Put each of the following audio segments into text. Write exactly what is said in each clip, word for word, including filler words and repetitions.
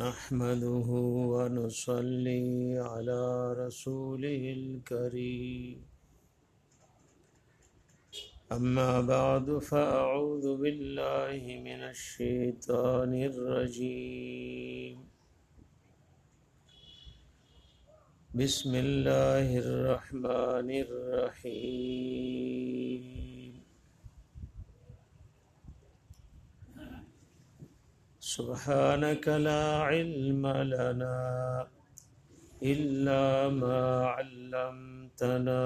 نحمده ونصلي على رسوله الكريم أما بعد فأعوذ بالله من الشيطان الرجيم بسم الله الرحمن الرحيم سبحانك لا علم لنا إلا ما علمتنا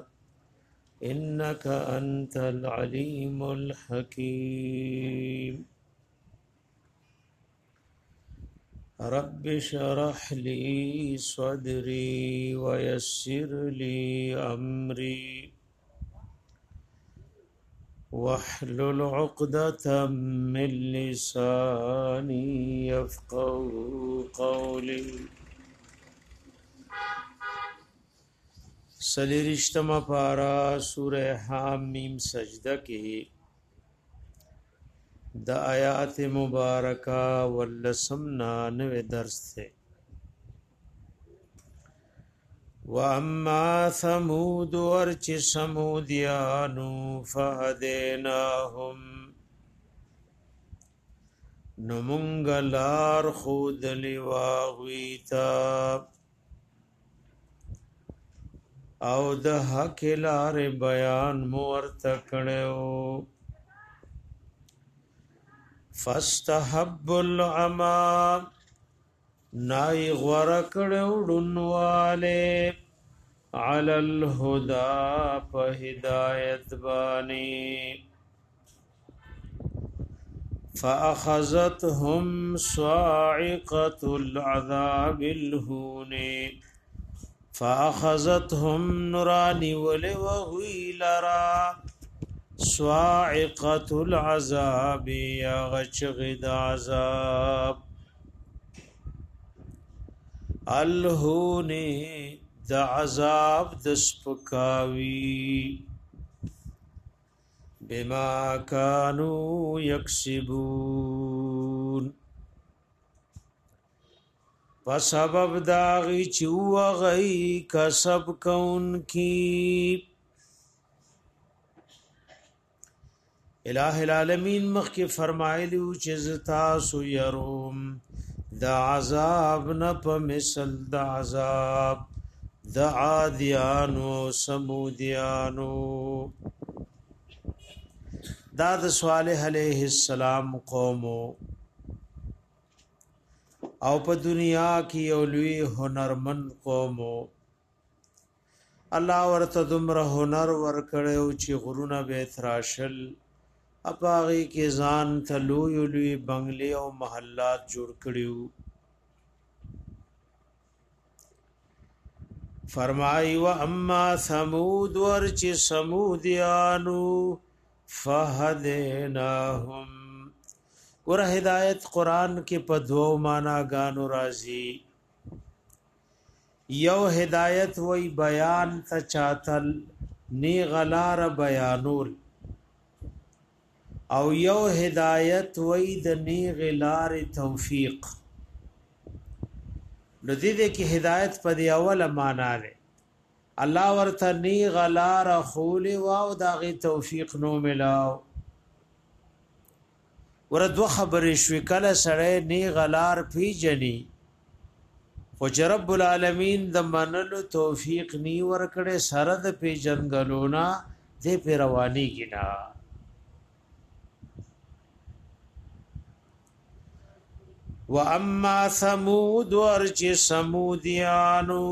إنك أنت العليم الحكيم رب اشرح لي صدري ويسر لي أمري واحلل عقدة من لساني يفقهوا قولي سلیرشتم پارا سورہ حامیم سجدہ کی دا آیات مبارکہ واللسم نانوے درس تھے وَأَمَّا ثَمُودُ وَرْچِ سَمُودِيَانُ فَهَدَيْنَاهُمْ نُمُنْغَ لار خود لواغویتا او د حق لار بیان مورت کړو فاستحب العما نای غور کړو ډنواله علی الهدى په هدایت باندې فاخذتهم صاعقه العذاب الهون فاخذتهم نرانی ولوغوی لرا صاعقه العذاب یا غچغد عذاب الهون د عذاب د سپکاوی بما كانوا يكسبون په سبب داغي چوغي کسب کون کی الہ العالمین مخ کی فرمایلی چې تاسو يروم د عذاب نه په مثل د عذاب د عادیانو سمودیانو دا د صالح علیہ السلام قومو او په دنیا کې یو لوی هنرمند قومو الله ورته دومره هنر ورکړو چې غرونه به تراشل اپاغي کې ځان ته لوی لوی بنگلې او محلات جوړ کړیو فرمای و اما ثمود ورچ سمودیانو فهدیناهم ور ہدایت قران کې په دوو معنا غانو راځي یو هدایت وای بیان ته چاتل نی غلار بیانول او یو هدایت وای د نی غلار توفیق لذي دې کې هدایت په دی اوله معنا ده الله ورته نی غلار خول او داغي توفیق نو ملاو وردو خبرې شوې کله سړی نی غلار پیجنی خو رب العالمین د منلو توفیق نی ورکړي سره د پیجنګلونا دې پیروانی کینا واما ثمود ورچ سمودیانو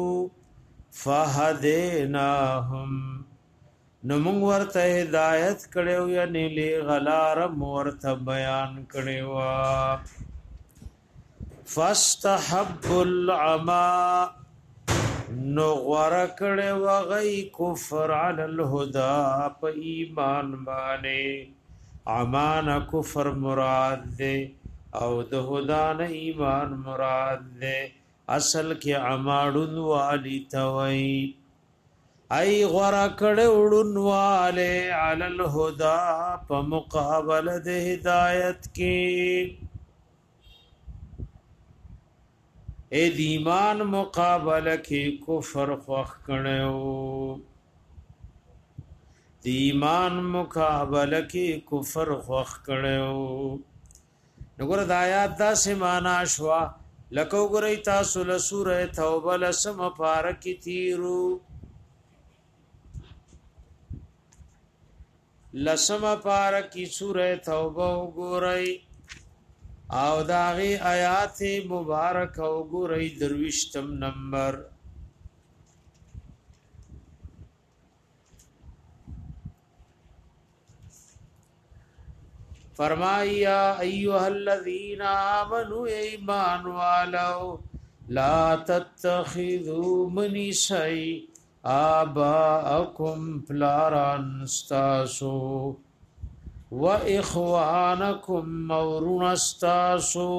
فهدیناهم نو موږ ورته هدایت کړو یا نیلی غلار ورته بیان کړو فاستحب العما نو غور کړو غي کفر علی الهدى په ایمان باندې امان کفر مراد ده او د هدى نه ایمان مراد ده اصل کې عماړون والی توي ای غورا کړه وړونواله علی الهدى په مقابله د هدایت کې اے د ایمان مقابله کې کفر خوخ کړو د ایمان مقابله کې کفر خوخ کړو نګور د آیات دا سمانا شوا لکه وګورئ تاسو له سوره توبه لسم پارکی تیرو لسم پارکی سوره توبه وګورئ او داغي آیات مبارک وګورئ درویشتم نمبر فرمایا ایها الذین آمنوا ایمان والو لا تتخذوا من شیء آباءکم پلاران استاسو و اخوانکم مورون استاسو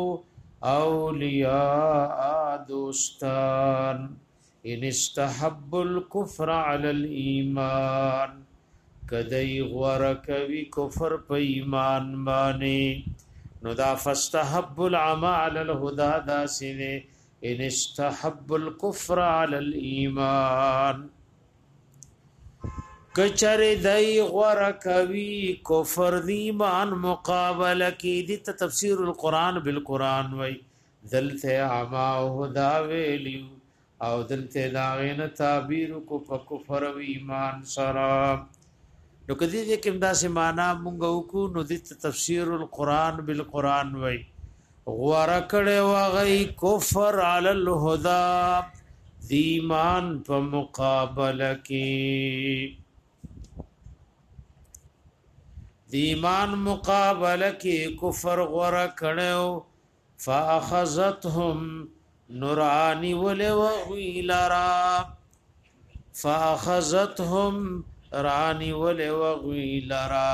اولیاء دوستان ان استحب الكفر على الايمان کدی غورکوی کفر په ایمان باندې نو دا فاستحب العمى على الهدى دا سینه ان استحب الكفر على الايمان کچره دای غورکوی کفر دی ایمان مقابله کی د تفسیر القرآن بالقرآن وای دلته عما او هدى ویلیو او دلته داغه تعبیر کو په کفر او ایمان سره نو کدی دې کوم داسې معنا مونږ وکړو نو د تفسیر القرآن بالقرآن وای غوړه کړه واغی کفر علی الهدى دی ایمان په مقابله کې دی ایمان مقابله کې کفر غوړه کړه فاخذتهم نورانی ولوغی لرا فاخذتهم رانی ولوغی لرا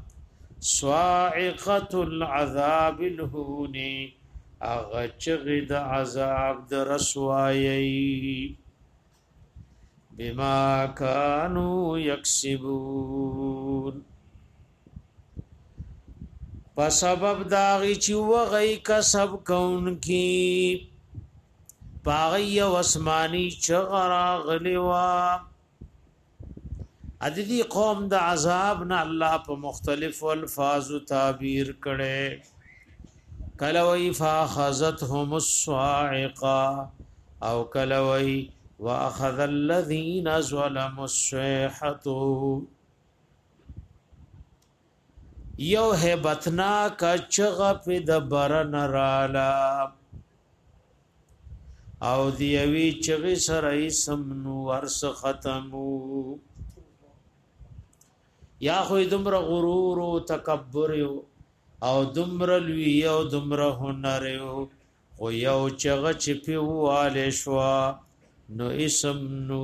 صاعقة العذاب الهونی اغچغد عذاب در رسوائی بما كانوا یکسبون په سبب داغی چی وغی کسب کون کی پاغی واسمانی چغرا غلیوا ادی قوم د عذاب نه الله په مختلف الفاظ تعبیر کړي کلوی فاخذتهم الصاعقه او کلوی واخذ الذين ظلموا الصيحه یو هبتنا کچغه په د برن رالا او دیوی چغی سره سمنو ورس ختمو یا خو دمر غرور او تکبر او دمر لوی او دمر هنر او یو چغه چپی واله شو نو اسم نو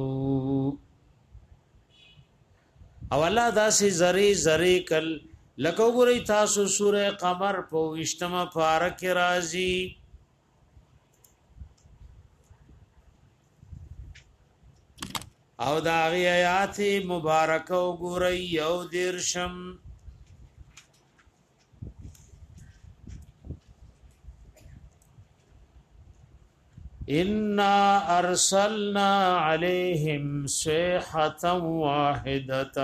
او الله داسې زری زری کل لکه وګورئ تاسو سوره قمر په وشتمه پارک راځي او دا غی آیات مبارک او ګورئ یو دیرشم انا ارسلنا علیہم صیحة واحدة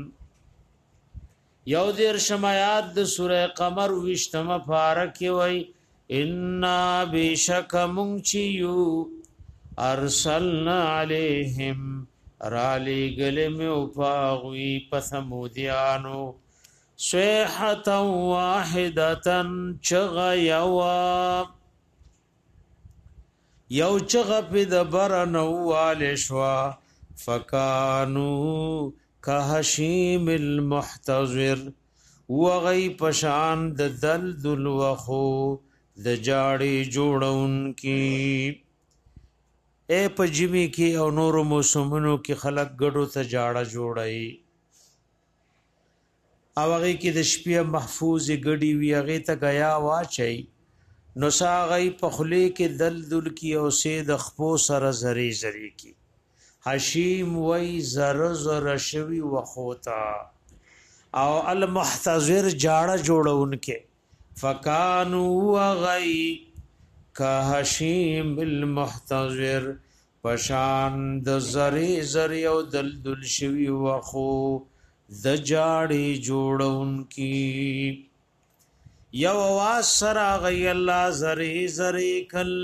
یو دیرشم آیات د سورہ قمر وشتم پارک وی انا بشک منچیو ارسلنا علیہم رالی گلم اپاغوی پثمودیانو صیحة واحدة چغ یوا یو چغ پی دبر نوالشوا فکانو کهشیم المحتضر وغی پشان د دل دل وخو د جاڑی جوڑون کی اے په جمی کې او نور موسمونو کې خلق ګډو ته جاړه جوړای او هغه کې د شپې محفوظ ګډي وی هغه ته غیا واچي نو ساغی په خلی کې دل دل کې او سید خپو سره زری زری کی حشیم وی زر زر شوی وخوتا او المحتضر جاړه جوړون کې فکانو وغی کهشیم المحتضر پشان د زری زری او دلدل شوی وخو د جاړي جوړون کی یو واسر غی الله زری زری کل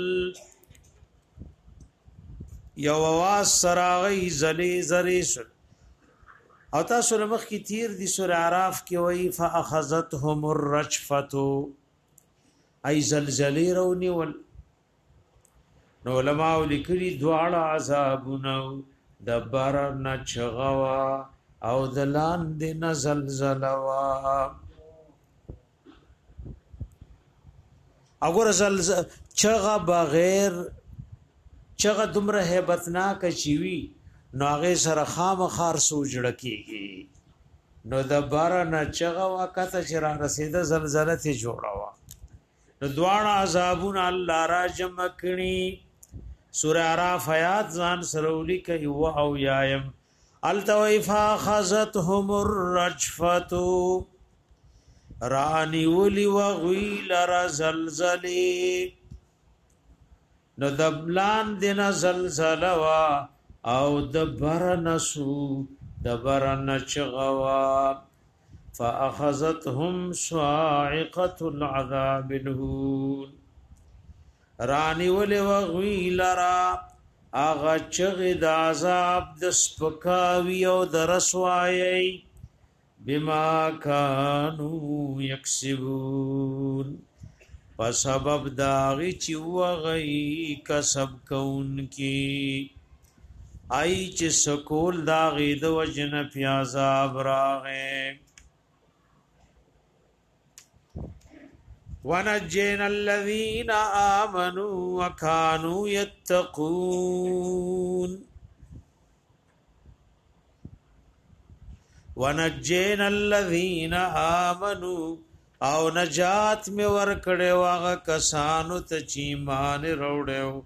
یو واسر غی زلی زری سر او تاسو لمخ کی تیر دی سور عراف کی وی فاخذتهم الرجفه ای زلزلی رونی ول نو علماء لیکلی دواړه عذابونو دبر نچغوا او دلان دین زلزلوا اگر زلزل چغه بغیر چغه دمره hebatnak چوي نو هغه سره خام خار سوجړه کیږي نو د بار نه چغه وکته چې را رسیده زلزلہ ته جوړه وا نو دواړه عذابون الله را جمع کړي سوره اعراف آیات ځان سرولی کوي او او یایم التویفا خذتهم الرجفه رانی ولی وغویل را زلزلی نو دبلان دینا زلزلوا او دبرنسو دبرنچغوا فاخذتهم صاعقه العذاب الهون رانی ولی وغویل را آغا چغی د عذاب د سپکاوی او د رسوایی بما كانوا يكسبون فسبب داغی چی وغی کسب کون کی آئی چی سکول داغی دو وجن پی عذاب راغے ونجین الذین آمنوا وکانوا یتقون ونجین الذین آمنوا او نجات می ورکڑے واغا کسانو تا چیمان روڑیو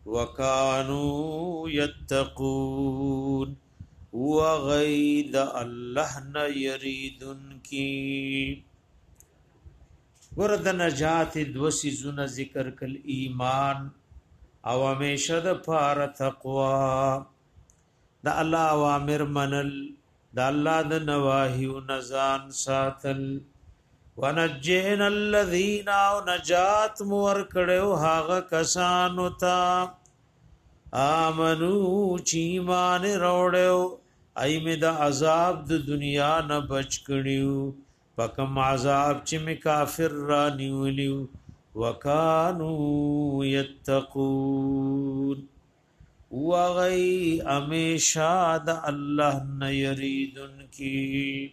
وکانو یتقون وغید اللہ نیریدن کی ورد نجات دو سیزون ذکر کل ایمان او ہمیشہ دا پار تقوی دا اللہ اوامر منل دا اللہ دا نواہی و نزان ساتل ونجین الذین او نجات مور کڑیو حاغ کسانو تا آمنو چیمان روڑیو ایم دا عذاب دا دنیا نبچ کڑیو پکم عذاب چی کافر رانیولیو وکانو یتقون وغی امیشا دا اللہ نیریدن کی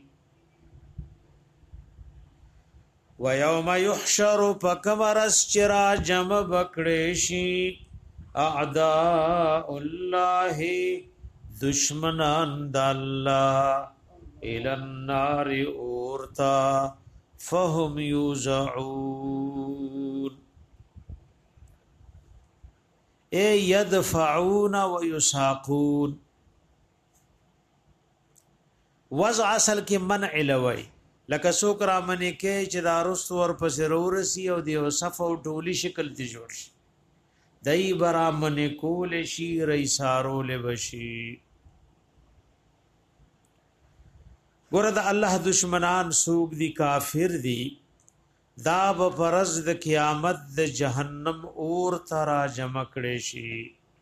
ویوم یحشر پکمرس چرا جمع بکڑیشی اعداء اللہ دشمنان دا اللہ الى النار اورتا فهم یوزعون اے یدفعون و یساقون وضع اصل کی منع لوی لکه څوک را منې کې چې دا رست ور پسې ورسی او دی وصف او ټولی شکل تی جوړ شي دای برا منې کول شي ریسارو لبشي ګور د الله دشمنان سوق دي کافر دي دا به فرض د قیامت د جهنم اور ترا جمع کړي شي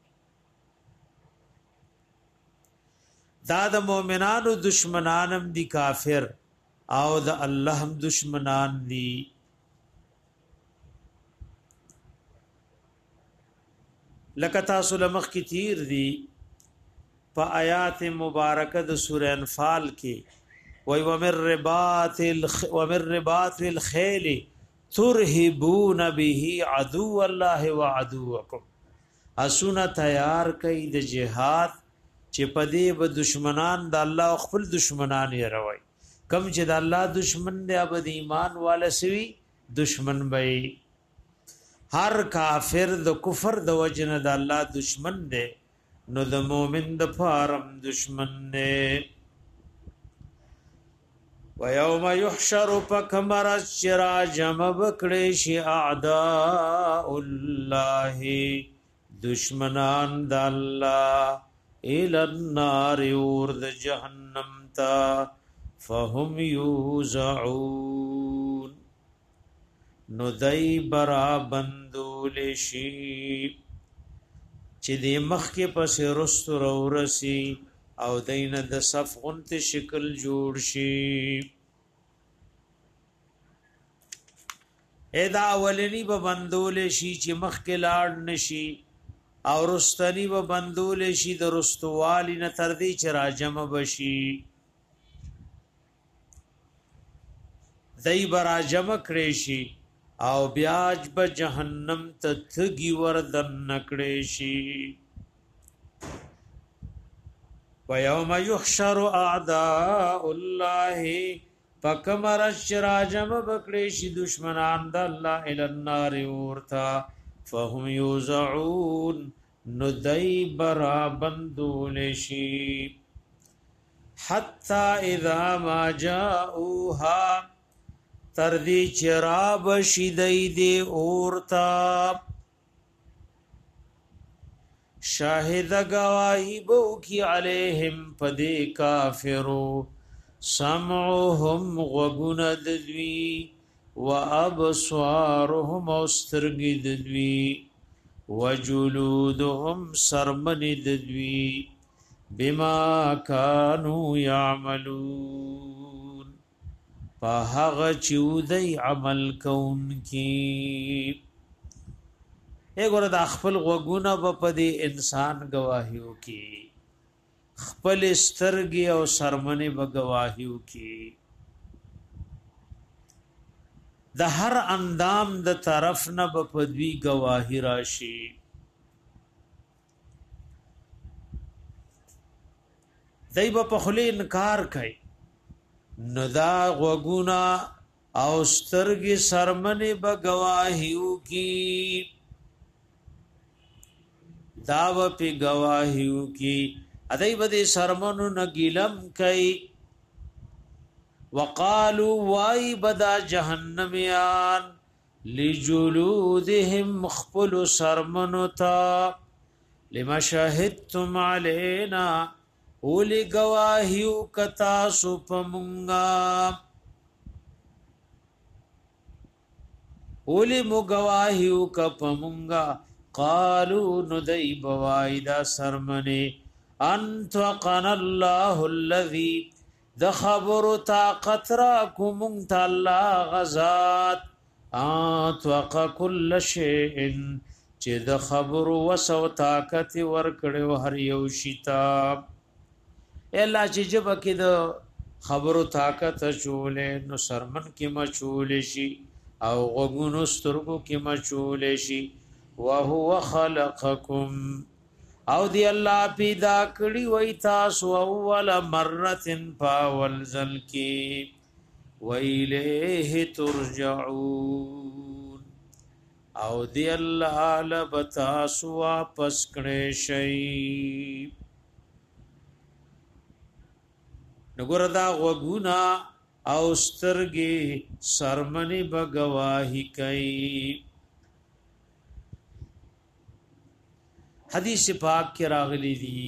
دا د مؤمنانو دشمنانم دي کافر او د الله هم دشمنان دي لکه تاسو لمخ کی تیر دي په آیات مبارکه د سوره انفال کې وای ومر رباط الخ ومر رباط الخيل ترهبون به عدو الله وعدوکم اسونه تیار کئ د جهاد چې پدې به دشمنان د الله خپل دشمنان یې روي کم چې د الله دشمن دی ابد ایمان والا سوي دشمن به هر کافر د کفر د وجنه د الله دشمن دی نو د مؤمن د فارم دشمن دی ويوم يحشر فكمر الشراجم بکړي شي اعداء الله دشمنان د الله الى النار ورد جهنم تا فهم يوزعون نو دای برا بندول شي چې د مخ کې پس رست ورسی او دین د صف غنت شکل جوړ شي ادا اولنی به بندول شي چې مخ کې لاړ نشي او رستنی به بندول شي د رستوالی نه تر دې چې راجم بشي دای برا جمع کړي شي او بیاج به جهنم ته تګي وردن نکړي شي ويوم يحشر اعداء الله فكمر الشراجم بکړي شي دشمنان د الله الى النار ورتا فهم يوزعون ندای برا بندول شي حتى اذا ما جاءوها تردی چراب شیدئی دی اورتا شاہد گواہی بو کی علیہم پدی کافرو سمعهم غگن ددوی و ابصارهم استرگی ددوی و جلودهم سرمن ددوی بما کانو یعملون فهغ چودی عمل کون کی اګور د خپل غوګونه په دې انسان گواهیو کی خپل سترګي او سرمنه به گواهیو کی د هر اندام د طرف نه په دوی گواهی راشي دای په خله انکار کوي ندا غوګونا او سترګي سرمنه به گواهیو کی داو پی گواهیو کی ادای بده سرمنو نگیلم کئی وقالو وای بدا جهنميان لجلودهم مخبل سرمنو تا لما شاهدتم علینا اولی گواهیو کتا سپمونگا اولی مو گواهیو کپمونگا قالو ندئی بوائدہ سرمنی انتوقن اللہ الذی دخبر طاقت راکو منگتا اللہ غزات انتوق کل شئن چی دخبر وسو طاقت ورکڑی و هر یوشیتاب اے اللہ چی جب اکی دا خبر طاقت چولے نو سرمن کی مچولے شی او غگون استرگو کی مچولے شی وهو خلقكم او دی الله پیدا کړی وای تاسو اول مره فاول ذلکی ویلیه ترجعون او دی الله لبتاسو واپس کړی شي نګوردا وګونا او سترګي سرمنی بغواهی کوي حدیث پاک کی راغلی دی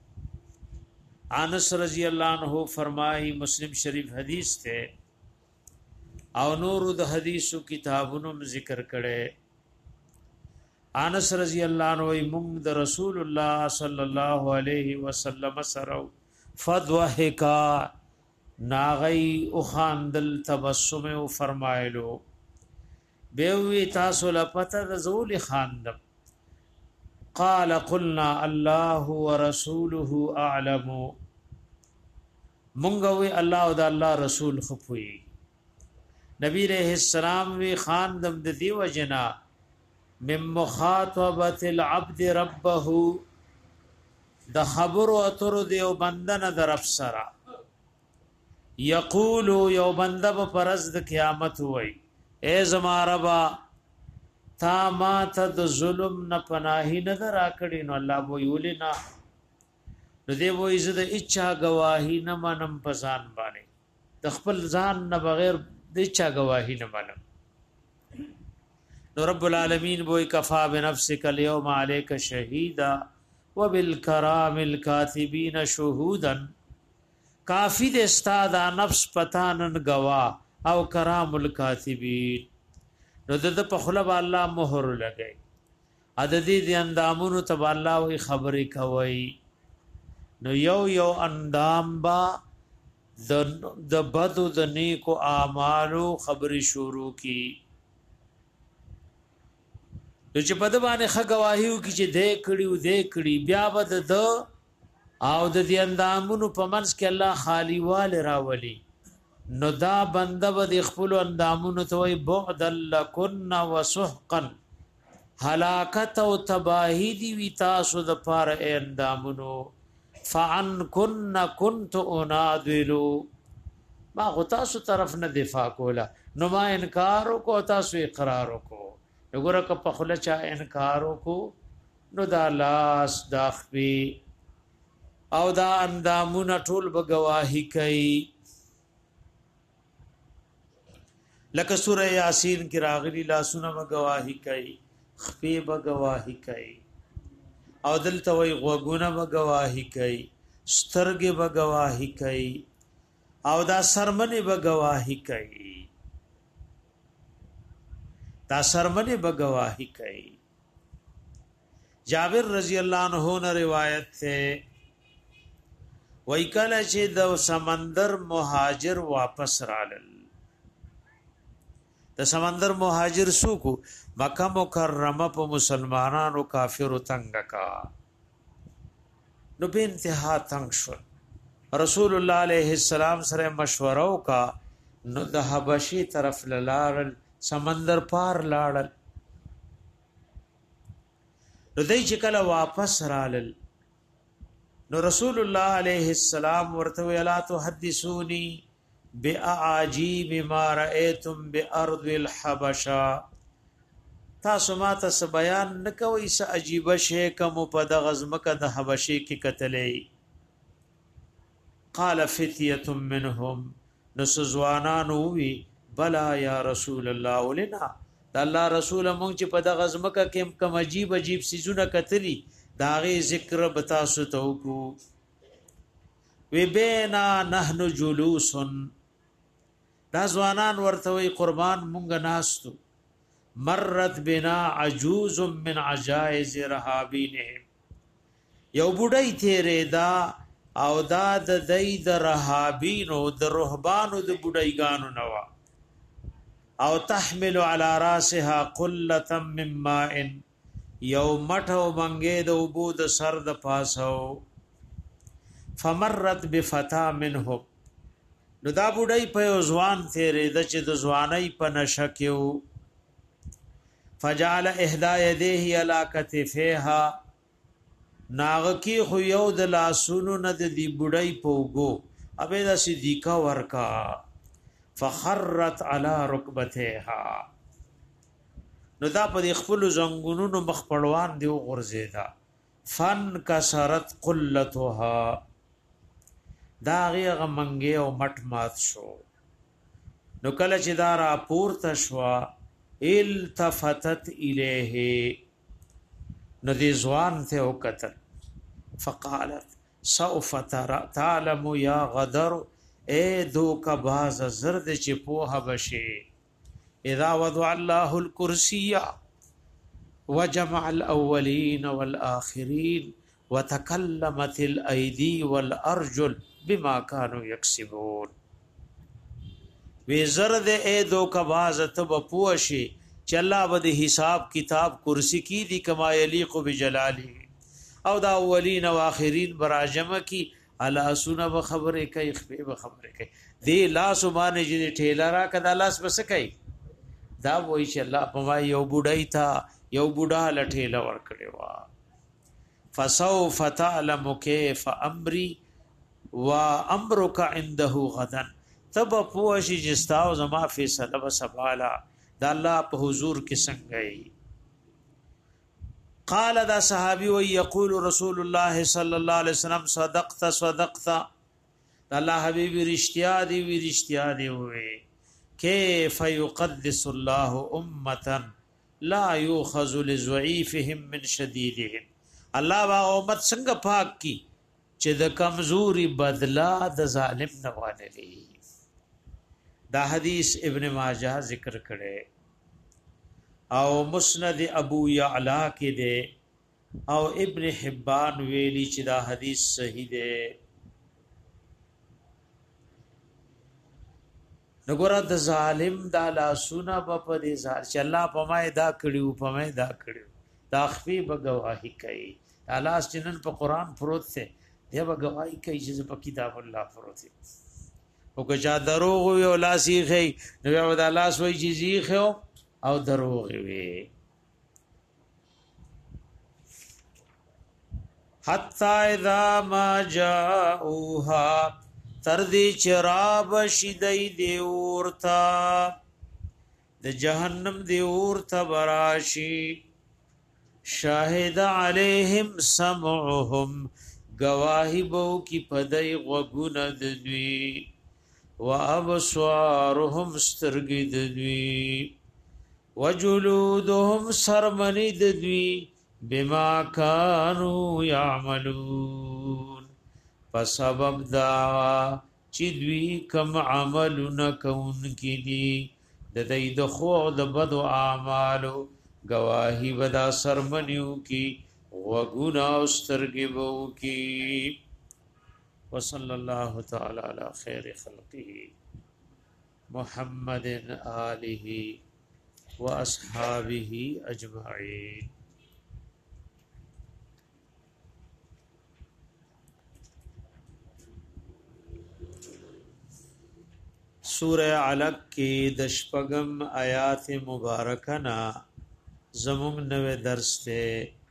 انس رضی اللہ عنہ فرمائی مسلم شریف حدیث تے او نور د حدیثو کتابونو ذکر کړي انس رضی اللہ عنہ موږ د رسول الله صلی الله علیه وسلم سره فضحکا ناغی او خاندل تبسم او فرمایلو بیوی تاسو لپته د زول خاندم قال قلنا الله ورسوله اعلم منغوي الله او د الله رسول خپوي نبی رحم السلام وی خاندم د دیو جنا مم مخاطبه العبد ربه د خبر او تر دیو بندن در افسرا یقول یو بنده پرز د قیامت وای اے زما ربا تا ما ته د ظلم نه پناهی نه راکړي نو الله وو یولینا نو دی وو عزت اچھا گواہی نه منم پسان باندې د خپل ځان نه بغیر د چا گواهی نه منم. نو رب العالمین وای کفا بنفسک اليوم علیک شهیدا وبالکرام الکاتبین شهودا، کافی د استاد نفس پتانن گوا او کرام الکاتبین. نو د په خلب الله مهر لګی عددی د اندامونو تب الله وی خبرې کوي. نو یو یو اندام با د د بدو د نیکو اعمالو خبرې شروع کی. نو چې په د باندې ښه ګواهیو کې چې دې کړي او دې کړي بیا به د او د دې اندامونو په منځ کې الله خالی وال راولي. نو دا بنده به د خپل اندامونو ته وي بعد لکن وسحقا، هلاکت او تباہی دی وی تاسو د پاره اندامونو. فعن كن كنت انادلو، ما غو تاسو طرف نه دفاع کولا، نو ما انکار کو تاسو اقرار کو. وګوره که په خله چا انکار کو نو دا لاس داخبي او دا اندامونه ټول به گواهی کوي. لکه سوره یاسین کې راغلي لاسونه به گواهی کوي، خپې به گواهی کوي، او دلته وی غوګونه به گواهی کوي، سترګې به گواهی کوي، او دا سرمنې به گواهی کوي، دا سرمنې به گواهی کوي. جابر رضی الله عنه نے روایت ہے وای کله چې د سمندر مهاجر واپس رالل، د سمندر مهاجر سوکو مکه مکرمه په مسلمانانو کافر تنگ کا، نو به انتها تنگ شو. رسول الله علیه السلام سره مشوره وکا، نو د حبشي طرف لاړل، سمندر پار لاړل. نو دای چې کله واپس رالل، نو رسول الله علیه السلام ورته ویلا تحدثوني باعاجيب ما رايتم بارض الحبشه، تاسو ماته س بیان نکوي س عجیب شی کوم په د غزمکه د حبشي کې قتلې. قال فتيه منهم، نسوانان وی بلا یا رسول الله ولنا، د الله رسول مونږ چې په د غزمکه کې کوم عجیب عجیب سيزونه قتلې داغه ذکر بتا ستو کو. وی بینا نحن جلوس، دا ځوانان ورته وی قربان مونږ ناستو، مرت بنا عجوز من عجائز رهابینهم، یو بډای تیرې دا او دا د دای د رهابینو د رهبانو د بډایګانو نوا، او تحمل على راسها قله من ماء، یو مټو منګې د وبو د سر د پاسو. فمرت بفتا منهم، نو دا بډای په ځوان تیرې د چې د ځوانۍ په نشکیو. فجعل احدا يديه على كتفها، ناغکی خو یو د لاسونو نه د دی بډای پوغو ابه د صدیقه ورکا. فخرت على ركبتها، نو دا په خپل زنګونونو مخ پړوان دی غرزیدا. فن کسرت قلتها، دا غیغه منګه او مټ مات شو. نو کله چې دا را پورته شوا التفتت الیه، نو دی ځوان ته وکتل. فقالت سوف تعلم یا غدر، اے دو کا باز زرد چې پوها بشي، اذا وضع الله الكرسي وجمع الاولين والاخرين وتكلمت الايدي والارجل بما كانوا يكسبون. وی زرد اے دو کا باز تب پوشي چې الله به حساب کتاب کرسی کی دی کما یلیق بجلاله، او دا اولین او اخرین براجمه کی الا سن به خبره کوي، خپې به خبره کوي. دی لاس باندې چې ټیلرا کدا لاس بس کوي، دا وای چې الله په ما یو بډای تا یو بډا لټیلا ور کړی وا. فسوف تعلم كيف امري وامرك عنده غدا، تب پوشی جستاو زما فیصله وسبالا دا الله په حضور کې څنګه ای. قال دا صحابي و يقول رسول الله صلى الله عليه وسلم صدقت صدقت، الله حبیب رښتیا دی وی رښتیا دی وې کیف یقدس الله امه لا یؤخذ لضعیفهم من شدیدهم الله وا امت څنګه پاک کی چې د کمزوري بدلا د ظالم نه وانه دا حدیث ابن ماجه ذکر کړي او مسند ابو یعلا کې ده او ابن حبان ویلی چې دا حدیث صحیح ده نګور د ظالم دا لاسونه په دې ځار چې الله په ما دا کړیو په ما دا کړیو دا خفي بګواهی کوي الله ستنن په قران پروت ته دی بګواهی کوي چې په کتاب الله پروت او که چا دروغ وي او لاسی خي نو یو د الله سوي چې زیخو او دروغ وي حتا اذا ما جاءوها تر دې چراب شیدای دی ورتا د جهنم دی ورتا براشی شاهد علیہم سمعهم گواہی بو کی پدای غوګون ددوی و ابصارهم سترګی ددوی وجلودهم سرمنی ددوی بما كانوا يعملون فسبب دا چې دوی کم عملونه کون کی دي د دې د خو د بد اعمالو گواہی ودا سرمنیو کی وغنا استرګي وو کی وصلی الله تعالی علی خیر خلقه محمد آله واصحابه اجمعین. سورہ علق کی دشپگم آیات مبارکنا زمون نوے درس تے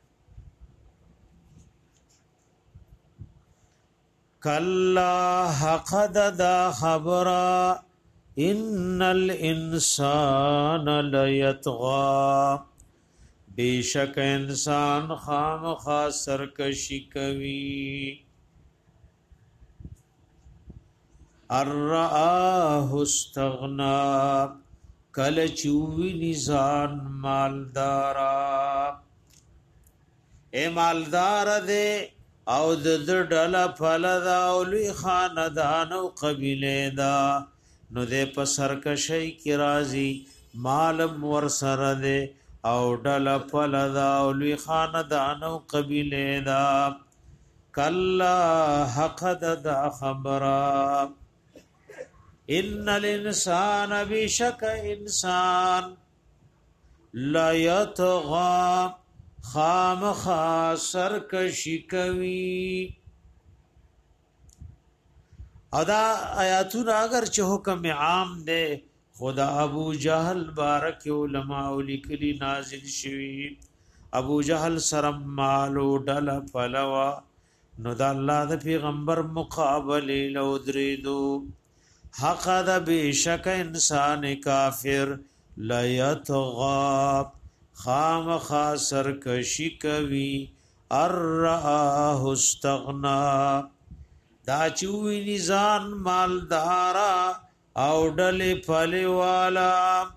کلا حقد دا خبرا ان الانسان لیتغا بیشک انسان خام خاسر کشی کوی الرآه استغنا کل چوی نزان مالدارا اے مالدار دے او د ډل فلدا او لوی خاندان او قبیله دا نو دې په سرکشی کی راضی مالم ور سره دے او ډل فلدا او لوی خاندان او قبیله دا کلا حقد دا خبره ان الانسان بشک انسان لا یطغى خام خاسر کشی کوي ادا آیاتون اگر چې حکم عام ده خدا ابو جہل بارک علماء لیکلی نازل شوی ابو جہل سرم مالو ډل فلوا نو د الله د پیغمبر مقابله لو دریدو حق دا بیشک انسان کافر لیتغاب خام خاسر کشی کوی الرآه استغنا دا چوی نزان مالدارا او ڈلی پلی والا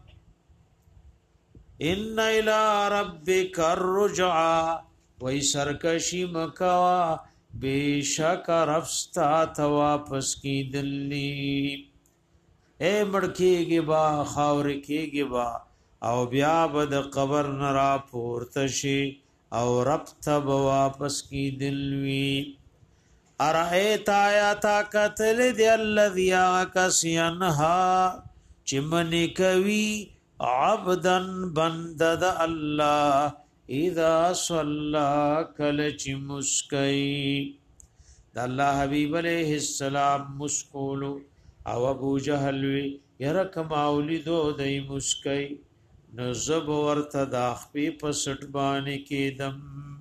ان الى ربک الرجعا وی سرکشی مکوا بیشک رفستا تواپس کی دلی اے مڑکی گی با خاور کی گی با او بیا بد قبر نرا پورتشی او ربط واپس کی دلوی ارائیت آیاتا قتل دی اللذی آکس ینہا چمنی کوی عبدن بندد اللہ اذا صلا کلچ مسکی دا اللہ حبیب علیہ السلام مسکولو او ابو جہلوی یرکم اولیدو دی مسکی نزب ورطا داخپی پسٹ بانے کی دم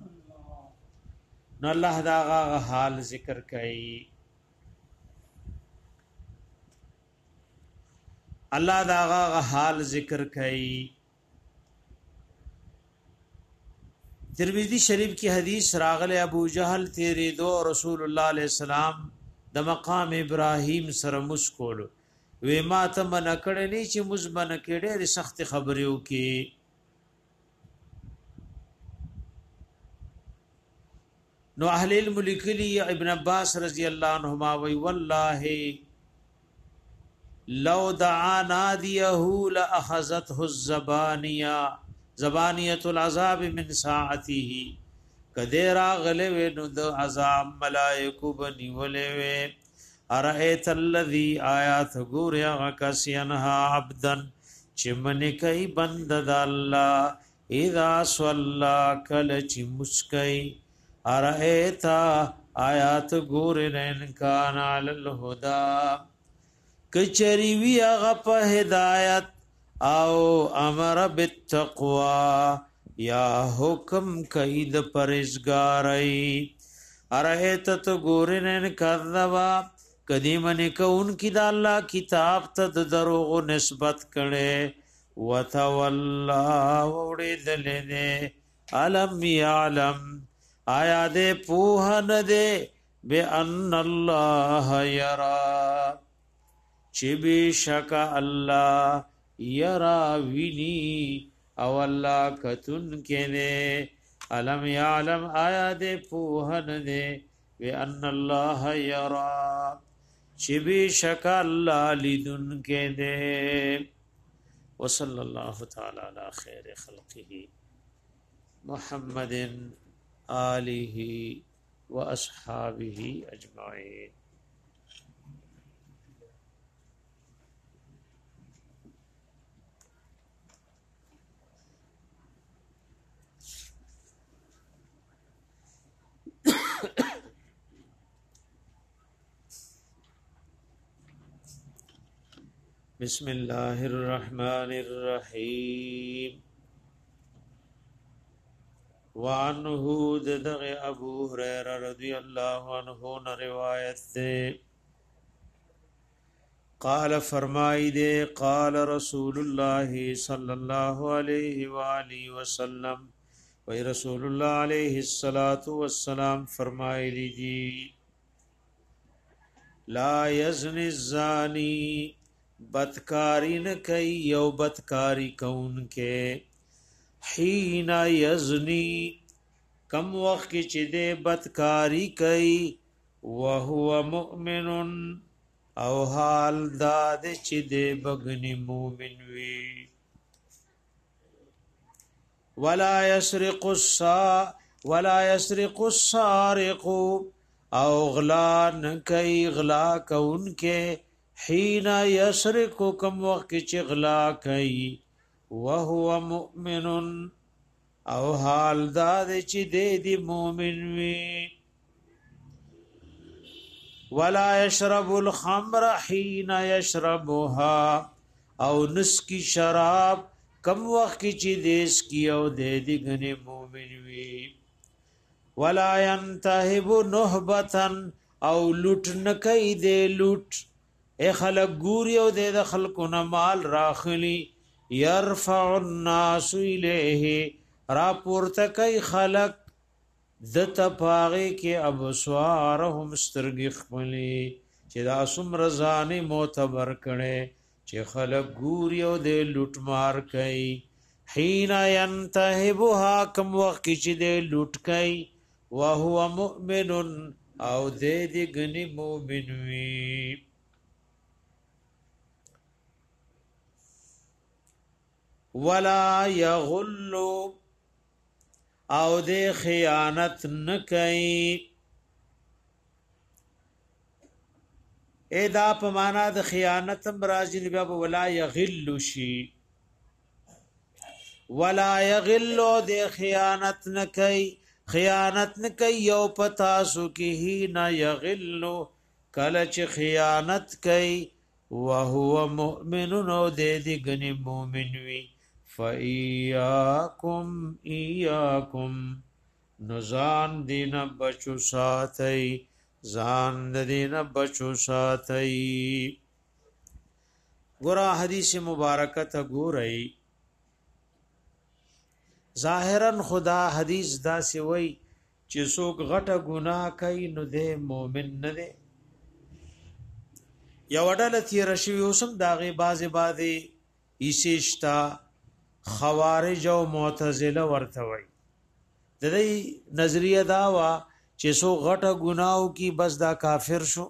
نو اللہ دا غا حال ذکر کئی اللہ دا غا حال ذکر کئی ترمذی شریف کی حدیث راغل ابو جہل تیرے دو رسول اللہ علیہ السلام د مقام ابراهیم سره مسکولو وی ما ته من کړه نه چې مزمن کړه ر سخت خبرې وکي نو اهل الملک لی ابن عباس رضی الله عنهما وی والله لو دعا ناديه لاخذته الزبانيه زبانيه العذاب من ساعته کدیرا غلوی نو د عذاب ملائکو بنی ولوی ارایت الذی آیات ګور یا کس ینها عبدا چمن کای بند د الله اذا صلى کل چ مسکای ارایت آیات ګور ان کان علی الهدى کچری وی هغه په هدایت او امر بالتقوا یا حکم کید پرزگاری ارایت تو ګورن کذبا قدیم نے کون کی دا اللہ کتاب ته دروغ نسبت کړي وتولى وړي دلنه علم يعلم آیا دې پوه نه دې بان الله يرى چې بشک الله يرى ویني او الله کتن کینه علم يعلم آیا دې پوه نه دې بان الله يرى چې بشک الله لیدن کې دې وصلی الله تعالی علی خیر خلقه محمد آله واصحابه اجمعین بسم الله الرحمن الرحيم وعنه دغ ابو هريره رضي الله عنه روایت ده قال فرمای دے قال رسول الله صلى الله عليه واله وسلم و رسول الله عليه الصلاه والسلام فرمای دی لا يزني الزاني بدکاری نه کوي یو بدکاری کون کې حين یزنی کم وخت کې چې دې بدکاری کوي وهو مؤمن او حال داد چې دې بغنی مؤمن وي ولا يسرق السا ولا يسرق السارق او غلا نه کوي غلا کون کې حين يسرق كم وقت چغلا کوي وهو مؤمن او حال دا چې دې دي مؤمن وي ولا يشرب الخمر حين يشربها او نسکی شراب کم وقت چې دې سکی او دې دي غني مؤمن وي ولا ينتهب نهبه او لوټ نکي دې لوټ اے خلق ګوري او د خلقو نه مال راخلی يرفع الناس الیه را پورته کوي خلق د تپاغه کې ابصارهم سترګې خپلې چې دا سم رضانه معتبر کړي چې خلق ګوري او د لوټ مار کوي حين ينتهبها کم وخت چې د لوټ کوي وهو مؤمن او د دې غني مؤمن وي ولا يغل او دې خیانت نکي ادا په معنا د خیانت راځي بیا ولا يغل شي ولا يغل دې خیانت نکي خیانت نکي یو پتا سو کې نه يغل کله چې خیانت کوي وهو مؤمن او دې دې غني مؤمن وي فَإِيَّاكُمْ إِيَّاكُمْ نزان دین بچو ساتي زان دین بچو ساتي ګورا حدیث مبارکه ته ګورئ ظاهرا خدا حدیث دا سی وای چې څوک غټه ګناه کوي نو دې مؤمن نه دی یو ډله تیر شوی اوسم داغه بازي بازي ایسشتا خوارج او معتزله ورته وي د دې نظریه دا وا چې سو غټه ګناو کی بس دا کافر شو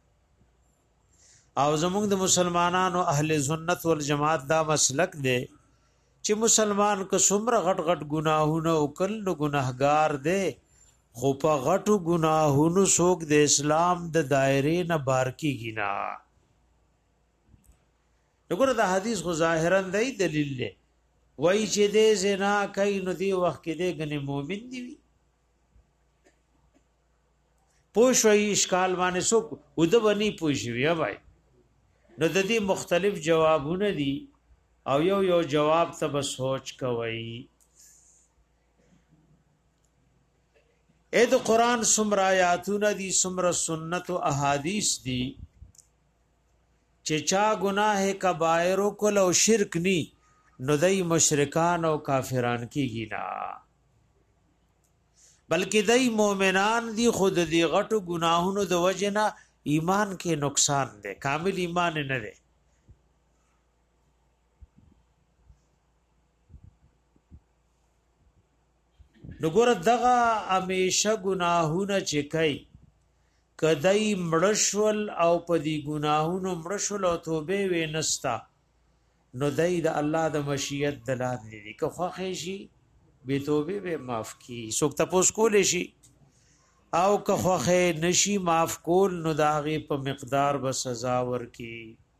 او زموږ د مسلمانانو اهل سنت والجماعت دا مسلک دی چې مسلمان که څومره غټ غټ ګناهونه وکړ نو ګناهګار دی خو په غټو ګناهونو څوک د اسلام د دایره نه بار کیږي نه وګوره دا حدیث خو ظاهرا دی دلیل دی وای چې دې زنا کوي نو دی وخت کې دې غني مؤمن دی پوښوي اشکال باندې څوک ود بني پوښوي بھائی نو د دې مختلف جوابونه دي او یو یو جواب ته به سوچ کوي اې د قران سمرا آیاتونه دي سمرا سنت او احادیث دي چې چا گناه کبائر کول او شرک ني نو دای مشرکان او کافران کیږي نه بلکې دای مؤمنان دي خود دي غټو گناهونو د وجنه ایمان کې نقصان ده کامل ایمان نه ده نګور دغه همیشه گناهونه چې کوي کدی مړشول او پدی گناهونو مړشول او توبه وینستا نو دای د الله د مشیت دلات دي که خوښ شي به توبه به معاف کی څوک تاسو کول شي او که خوښ نشي معاف کول نو داغه په مقدار به سزا ورکی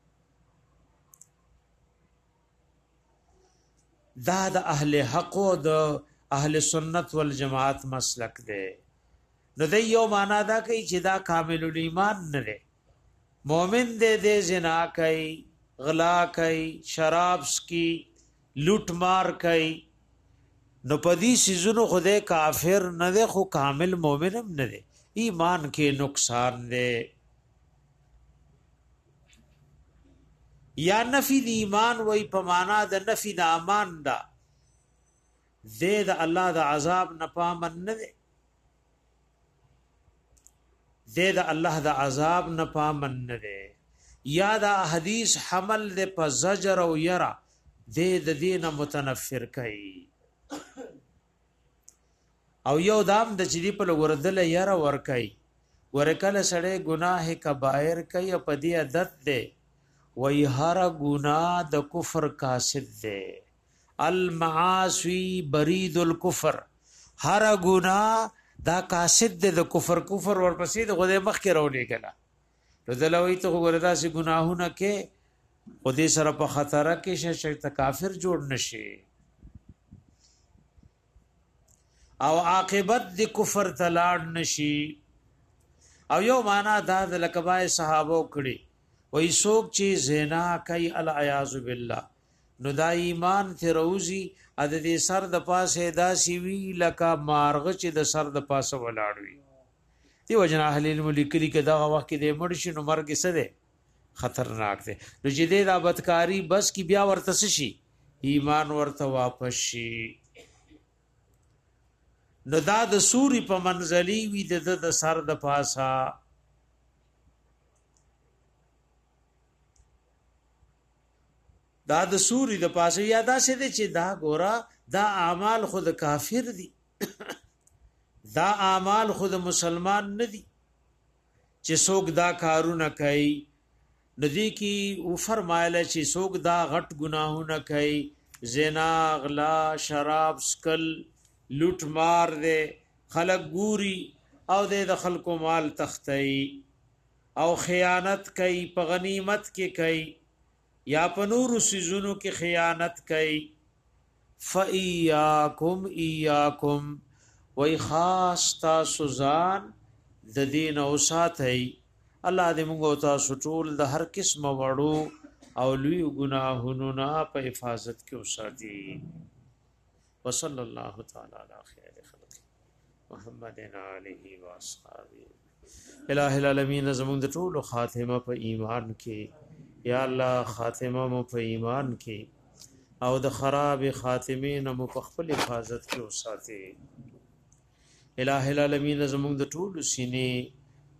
دا د اهل حق او د اهل سنت والجماعت مسلک دی نو د یو معنا دا کوي چې دا کامل الایمان نه دی مؤمن دې دې زنا کوي غلا کوي شراب سکي لوټ مار کوي نو پدی سيزونو خدای کافر نه دی خو کامل مؤمن هم نه دی ایمان کې نقصان دی یا نفی د ایمان وای په معنا د نفی د امان دا زید الله د عذاب نه پامن نه دی زید الله د عذاب نه پامن نه دی یا دا حدیث حمل د په زجر او یرا د دینه متنفر کوي او یو دام د چدی په لوردل یرا ور کوي ورکل سړی گناه کبائر کوي په دې عادت دی وی هر گناہ د کفر قاصد دے المعاصی برید الکفر هر گناہ دا قاصد دے د کفر کفر ورپسې د غوډه مخ کې راولې کلا نو دلوي ته وردا سي گناهونه کې خودي سره په خطر کې شې ته کافر جوړ نشي او عاقبت د کفر تلاړ نشي او یو معنا دا د لکبای صحابه کړي وای څوک چې زنا کوي العیاذ بالله نو دا ایمان ته روزي ا دې سر د پاسه دا سی وی لکه مارغ چې د سر د پاسه ولاړوي دی وجنا اهل علم لیکلي کې دا وخت کې د مرشي نو مرګ څه ده خطرناک ده نو چې دې د بدکاری بس کی بیا ورته شي ایمان ورته واپس شي نو دا د سوري په منزلي وی د د سر د پاسه دا د سوري د پاسه یادا شه دي چې دا ګورا دا اعمال خود کافر دي دا اعمال خود مسلمان نه دي چې څوک دا کارونه کوي ندی کی او فرمایله چې څوک دا غټ گناهونه کوي زنا غلا شراب سکل لوټ مار دے خلق ګوري او د خلکو مال تختی او خیانت کوي په غنیمت کې کوي یا پنور سيزونو کې خیانت کوي فَإِيَّاكُمْ إِيَّاكُمْ وَإِ خاص تاسو ځان د دین او ساتي الله دې موږ تاسو ټول د هر قسم وړو او لوی ګناهونو نه په حفاظت کې وساتي وصلی الله تعالی علی خیر خلق محمد علیه و اصحابہ الہ العالمین زمون د ټول خاتمه په ایمان کې یا الله خاتمه مو په ایمان کې او د خراب خاتمه نه مو په خپل حفاظت کې وساتي الہ العالمین زمون د ټول سینې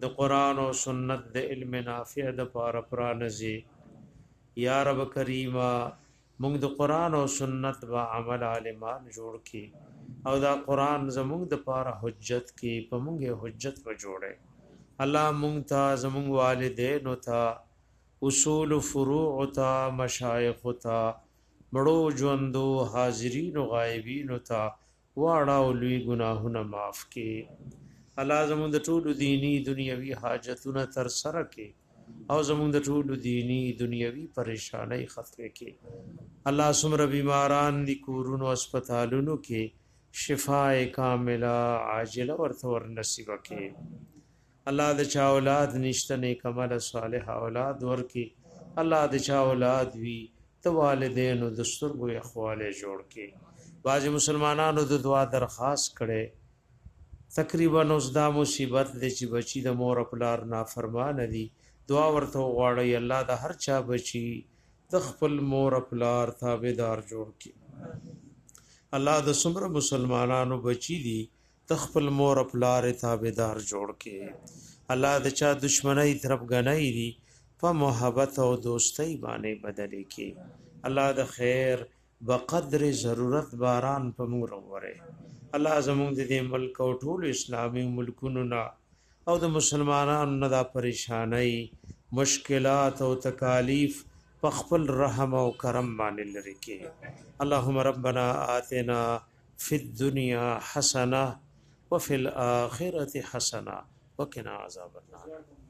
د قران او سنت د علم نافع د پاره پرانځي یا رب کریما موږ د قران او سنت با عمل عالمان جوړ کی او دا قران زموږ د پاره حجت کی په موږ حجت په جوړه الله موږ ته زموږ والدین او ته اصول فروع ته مشایخ ته مړو ژوندو حاضرین او غایبین ته واړه او لوی ګناهونه معاف کی الله زموږ د ټولو دینی دنیوي حاجتونه تر سره کی او زموږ د ټولو دینی دنیوي پریشانای ختمه کی الله سمره بیماران دي کورونو هسپتالونو کې شفاء کامله عاجله ورته ور نصیب کی الله د چا اولاد نشته نیک عمل صالح اولاد ورکی الله د چا اولاد وی ته والدین او د سترګو اخواله جوړ کی باج مسلمانانو د دعا درخواست کړي تقریبا اوس دا مصیبت د چې بچی د مور خپلار نافرمان دي دعا ورته غواړي الله د هر چا بچی د خپل مور خپلار تابعدار جوړ کی الله د څومره مسلمانانو بچی دي تخپل مور خپلار تابعدار جوړ کی الله د چا دشمنی طرف غنۍ دي په محبت او دوستۍ باندې بدل کی الله د خیر بقدر ضرورت باران په موږ وره الله زموږ د دې ملک او ټول اسلامي ملکونو نه او د مسلمانانو نه دا پریشانای مشکلات او تکالیف په خپل رحم او کرم باندې لري کې اللهم ربنا آتنا فی الدنيا حسنه وفي الاخره حسنه وقنا عذاب النار